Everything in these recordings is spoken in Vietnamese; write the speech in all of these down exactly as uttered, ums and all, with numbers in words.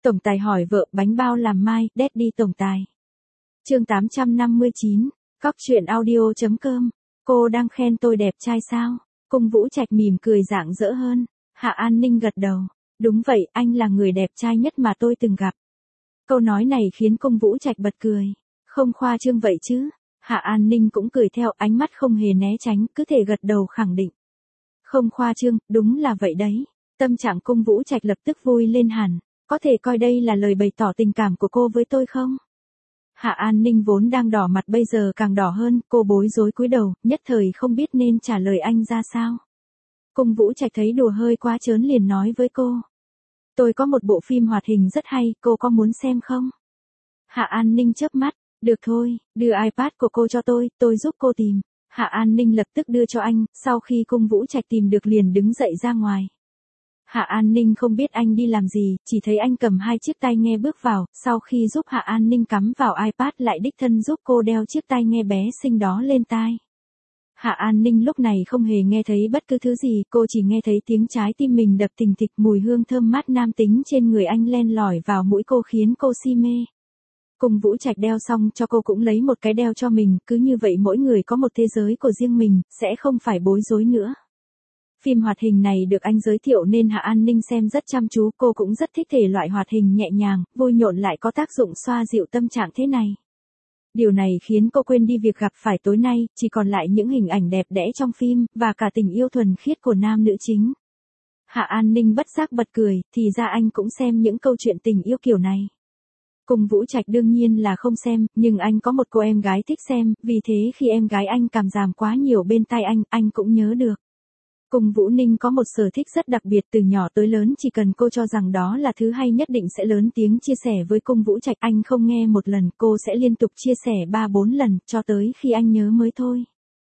Tổng tài hỏi vợ bánh bao làm mai, Daddy tổng tài. Chương tám trăm năm mươi chín, cóc truyện audio chấm com. Cô đang khen tôi đẹp trai sao? Cung Vũ Trạch mỉm cười rạng rỡ hơn. Hạ An Ninh gật đầu. Đúng vậy, anh là người đẹp trai nhất mà tôi từng gặp. Câu nói này khiến Cung Vũ Trạch bật cười. Không khoa trương vậy chứ? Hạ An Ninh cũng cười theo, ánh mắt không hề né tránh, cứ thể gật đầu khẳng định. Không khoa trương, đúng là vậy đấy. Tâm trạng Cung Vũ Trạch lập tức vui lên hẳn. Có thể coi đây là lời bày tỏ tình cảm của cô với tôi không? Hạ An Ninh vốn đang đỏ mặt bây giờ càng đỏ hơn, cô bối rối cúi đầu, nhất thời không biết nên trả lời anh ra sao. Cung Vũ Trạch thấy đùa hơi quá trớn liền nói với cô. Tôi có một bộ phim hoạt hình rất hay, cô có muốn xem không? Hạ An Ninh chớp mắt, được thôi, đưa iPad của cô cho tôi, tôi giúp cô tìm. Hạ An Ninh lập tức đưa cho anh, sau khi Cung Vũ Trạch tìm được liền đứng dậy ra ngoài. Hạ An Ninh không biết anh đi làm gì, chỉ thấy anh cầm hai chiếc tai nghe bước vào, sau khi giúp Hạ An Ninh cắm vào iPad lại đích thân giúp cô đeo chiếc tai nghe bé xinh đó lên tai. Hạ An Ninh lúc này không hề nghe thấy bất cứ thứ gì, cô chỉ nghe thấy tiếng trái tim mình đập thình thịch, mùi hương thơm mát nam tính trên người anh len lỏi vào mũi cô khiến cô si mê. Cung Vũ Trạch đeo xong cho cô cũng lấy một cái đeo cho mình, cứ như vậy mỗi người có một thế giới của riêng mình, sẽ không phải bối rối nữa. Phim hoạt hình này được anh giới thiệu nên Hạ An Ninh xem rất chăm chú, cô cũng rất thích thể loại hoạt hình nhẹ nhàng, vui nhộn lại có tác dụng xoa dịu tâm trạng thế này. Điều này khiến cô quên đi việc gặp phải tối nay, chỉ còn lại những hình ảnh đẹp đẽ trong phim, và cả tình yêu thuần khiết của nam nữ chính. Hạ An Ninh bất giác bật cười, thì ra anh cũng xem những câu chuyện tình yêu kiểu này. Cung Vũ Trạch đương nhiên là không xem, nhưng anh có một cô em gái thích xem, vì thế khi em gái anh cảm giảm quá nhiều bên tai anh, anh cũng nhớ được. Cung Vũ Ninh có một sở thích rất đặc biệt, từ nhỏ tới lớn chỉ cần cô cho rằng đó là thứ hay nhất định sẽ lớn tiếng chia sẻ với Cung Vũ Trạch, anh không nghe một lần, cô sẽ liên tục chia sẻ ba bốn lần, cho tới khi anh nhớ mới thôi.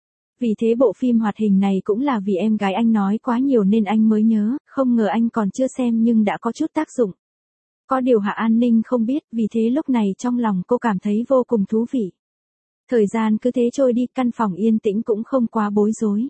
Vì thế bộ phim hoạt hình này cũng là vì em gái anh nói quá nhiều nên anh mới nhớ, không ngờ anh còn chưa xem nhưng đã có chút tác dụng. Có điều Hạ An Ninh không biết, vì thế lúc này trong lòng cô cảm thấy vô cùng thú vị. Thời gian cứ thế trôi đi, căn phòng yên tĩnh cũng không quá bối rối.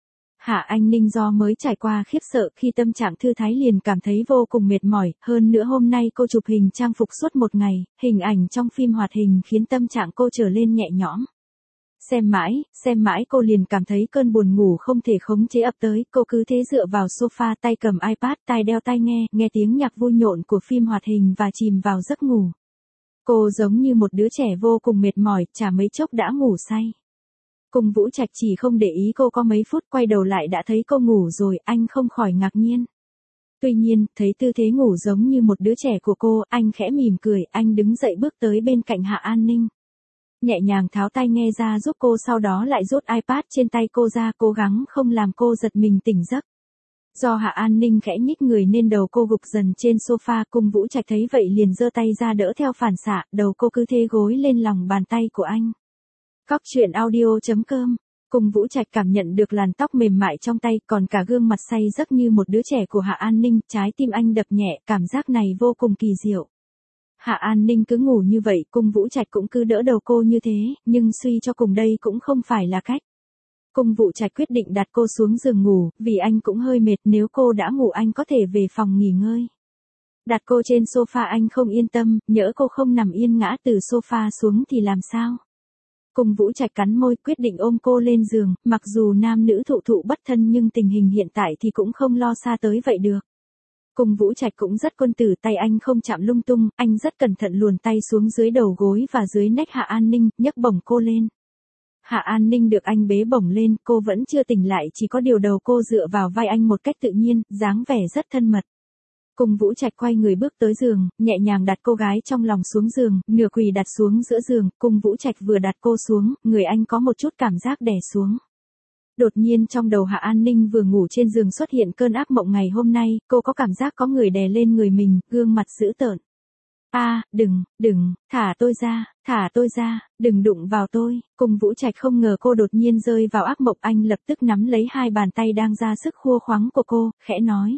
Hạ An Ninh do mới trải qua khiếp sợ khi tâm trạng thư thái liền cảm thấy vô cùng mệt mỏi, hơn nữa hôm nay cô chụp hình trang phục suốt một ngày, hình ảnh trong phim hoạt hình khiến tâm trạng cô trở lên nhẹ nhõm. Xem mãi, xem mãi cô liền cảm thấy cơn buồn ngủ không thể khống chế ập tới, cô cứ thế dựa vào sofa, tay cầm iPad, tai đeo tai nghe, nghe tiếng nhạc vui nhộn của phim hoạt hình và chìm vào giấc ngủ. Cô giống như một đứa trẻ vô cùng mệt mỏi, chả mấy chốc đã ngủ say. Cung Vũ Trạch chỉ không để ý cô có mấy phút, quay đầu lại đã thấy cô ngủ rồi, anh không khỏi ngạc nhiên. Tuy nhiên, thấy tư thế ngủ giống như một đứa trẻ của cô, anh khẽ mỉm cười, anh đứng dậy bước tới bên cạnh Hạ An Ninh. Nhẹ nhàng tháo tai nghe ra giúp cô, sau đó lại rút iPad trên tay cô ra, cố gắng không làm cô giật mình tỉnh giấc. Do Hạ An Ninh khẽ nhích người nên đầu cô gục dần trên sofa, Cung Vũ Trạch thấy vậy liền giơ tay ra đỡ theo phản xạ, đầu cô cứ thế gối lên lòng bàn tay của anh. Cóc truyện audio chấm com. Cung Vũ Trạch cảm nhận được làn tóc mềm mại trong tay, còn cả gương mặt say giấc như một đứa trẻ của Hạ An Ninh, trái tim anh đập nhẹ, cảm giác này vô cùng kỳ diệu. Hạ An Ninh cứ ngủ như vậy, Cung Vũ Trạch cũng cứ đỡ đầu cô như thế, nhưng suy cho cùng đây cũng không phải là cách. Cung Vũ Trạch quyết định đặt cô xuống giường ngủ, vì anh cũng hơi mệt, nếu cô đã ngủ anh có thể về phòng nghỉ ngơi. Đặt cô trên sofa anh không yên tâm, nhỡ cô không nằm yên ngã từ sofa xuống thì làm sao? Cung Vũ Trạch cắn môi quyết định ôm cô lên giường, mặc dù nam nữ thụ thụ bất thân nhưng tình hình hiện tại thì cũng không lo xa tới vậy được. Cung Vũ Trạch cũng rất quân tử, tay anh không chạm lung tung, anh rất cẩn thận luồn tay xuống dưới đầu gối và dưới nách Hạ An Ninh, nhấc bổng cô lên. Hạ An Ninh được anh bế bổng lên, cô vẫn chưa tỉnh lại, chỉ có điều đầu cô dựa vào vai anh một cách tự nhiên, dáng vẻ rất thân mật. Cung Vũ Trạch quay người bước tới giường, nhẹ nhàng đặt cô gái trong lòng xuống giường, nửa quỳ đặt xuống giữa giường, Cung Vũ Trạch vừa đặt cô xuống, người anh có một chút cảm giác đè xuống. Đột nhiên trong đầu Hạ An Ninh vừa ngủ trên giường xuất hiện cơn ác mộng ngày hôm nay, cô có cảm giác có người đè lên người mình, gương mặt dữ tợn. A, à, đừng, đừng, thả tôi ra, thả tôi ra, đừng đụng vào tôi. Cung Vũ Trạch không ngờ cô đột nhiên rơi vào ác mộng, anh lập tức nắm lấy hai bàn tay đang ra sức khua khoắng của cô, khẽ nói.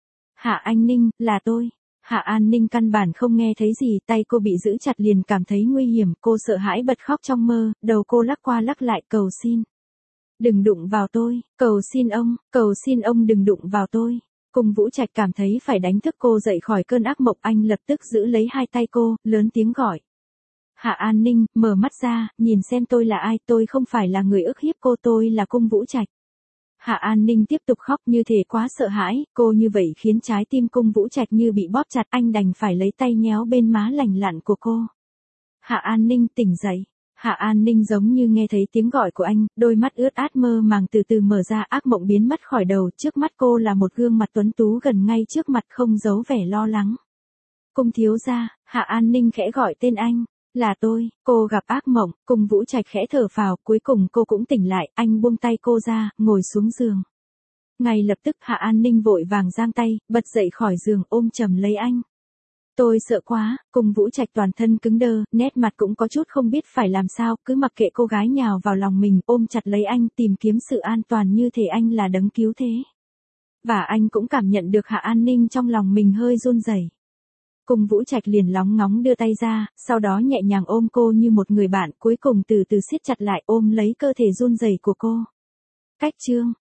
Hạ An Ninh, là tôi. Hạ An Ninh căn bản không nghe thấy gì, tay cô bị giữ chặt liền cảm thấy nguy hiểm, cô sợ hãi bật khóc trong mơ, đầu cô lắc qua lắc lại, cầu xin. Đừng đụng vào tôi, cầu xin ông, cầu xin ông đừng đụng vào tôi. Cung Vũ Trạch cảm thấy phải đánh thức cô dậy khỏi cơn ác mộng, anh lập tức giữ lấy hai tay cô, lớn tiếng gọi. Hạ An Ninh, mở mắt ra, nhìn xem tôi là ai, tôi không phải là người ức hiếp cô, tôi là Cung Vũ Trạch. Hạ An Ninh tiếp tục khóc như thể quá sợ hãi, cô như vậy khiến trái tim Cung Vũ Trạch như bị bóp chặt, anh đành phải lấy tay nhéo bên má lành lặn của cô. Hạ An Ninh tỉnh dậy. Hạ An Ninh giống như nghe thấy tiếng gọi của anh, đôi mắt ướt át mơ màng từ từ mở ra, ác mộng biến mất khỏi đầu, trước mắt cô là một gương mặt tuấn tú gần ngay trước mặt không giấu vẻ lo lắng. Cung thiếu gia, Hạ An Ninh khẽ gọi tên anh. Là tôi, cô gặp ác mộng, Cung Vũ Trạch khẽ thở phào, cuối cùng cô cũng tỉnh lại, anh buông tay cô ra, ngồi xuống giường. Ngay lập tức Hạ An Ninh vội vàng giang tay, bật dậy khỏi giường ôm chầm lấy anh. Tôi sợ quá, Cung Vũ Trạch toàn thân cứng đơ, nét mặt cũng có chút không biết phải làm sao, cứ mặc kệ cô gái nhào vào lòng mình, ôm chặt lấy anh, tìm kiếm sự an toàn như thể anh là đấng cứu thế. Và anh cũng cảm nhận được Hạ An Ninh trong lòng mình hơi run rẩy. Cung Vũ Trạch liền lóng ngóng đưa tay ra, sau đó nhẹ nhàng ôm cô như một người bạn, cuối cùng từ từ siết chặt lại ôm lấy cơ thể run rẩy của cô. Cách chương